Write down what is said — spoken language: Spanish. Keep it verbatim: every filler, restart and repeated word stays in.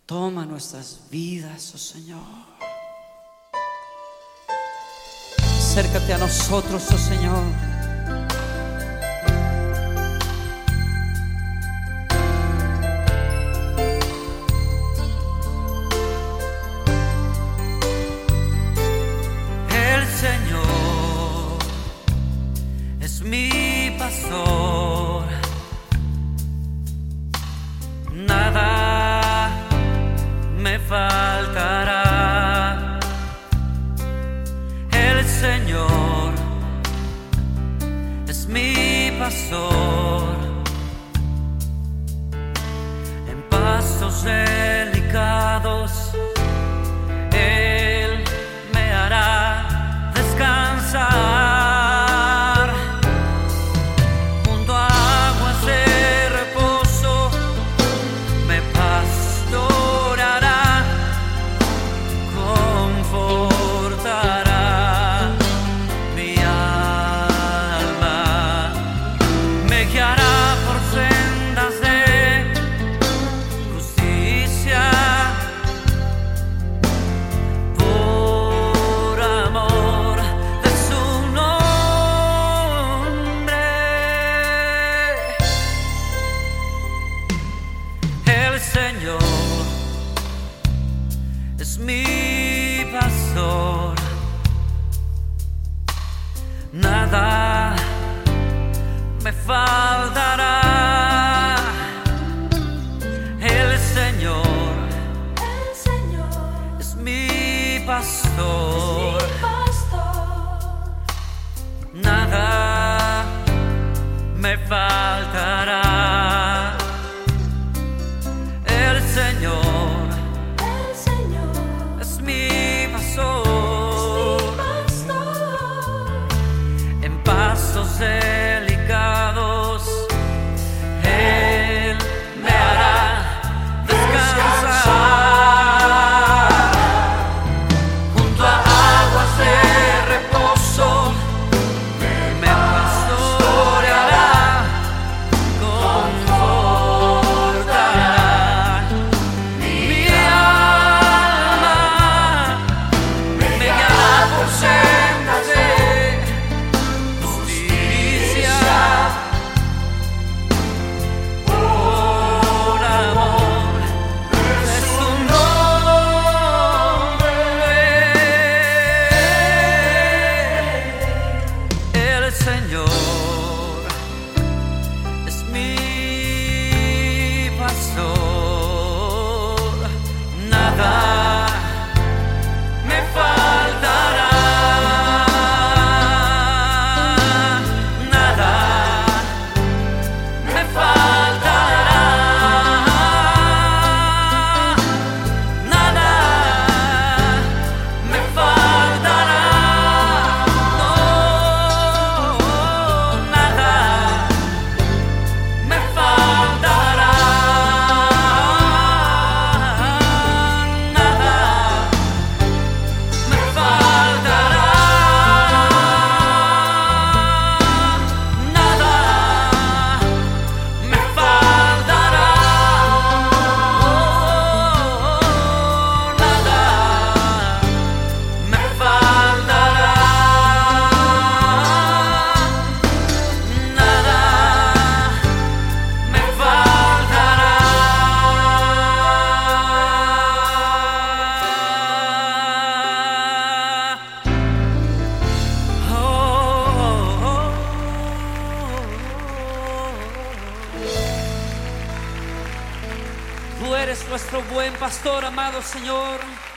Toma nuestras vidas, oh Señor. Acércate a nosotros, oh Señor. El Señor es mi pastor, nada me faltará. El Señor es mi pastor, en pastos delicados Él me hará descansar. Junto a aguas de reposo me pastoreará, confortará mi alma, me guiará por sendas de justicia, por amor de su nombre. El Señor es mi pastor, nada me faltará. El Señor, El Señor es mi es pastor, mi pastor, nada me faltará. El Señor el Señor es mi es pastor, mi pastor, en pastos delicados Él me hará descansar. Junto a aguas de reposo me pastoreará, confortará mi alma, me guiará por sendas de justicia, por amor de su nombre. El Señor es mi pastor, nada me faltará, nada me faltará, nada me faltará, no, nada me faltará, nada me faltará, nada me faltará, oh, nada me faltará, nada me faltará. Oh, oh, oh. Tú eres nuestro buen pastor, amado Señor.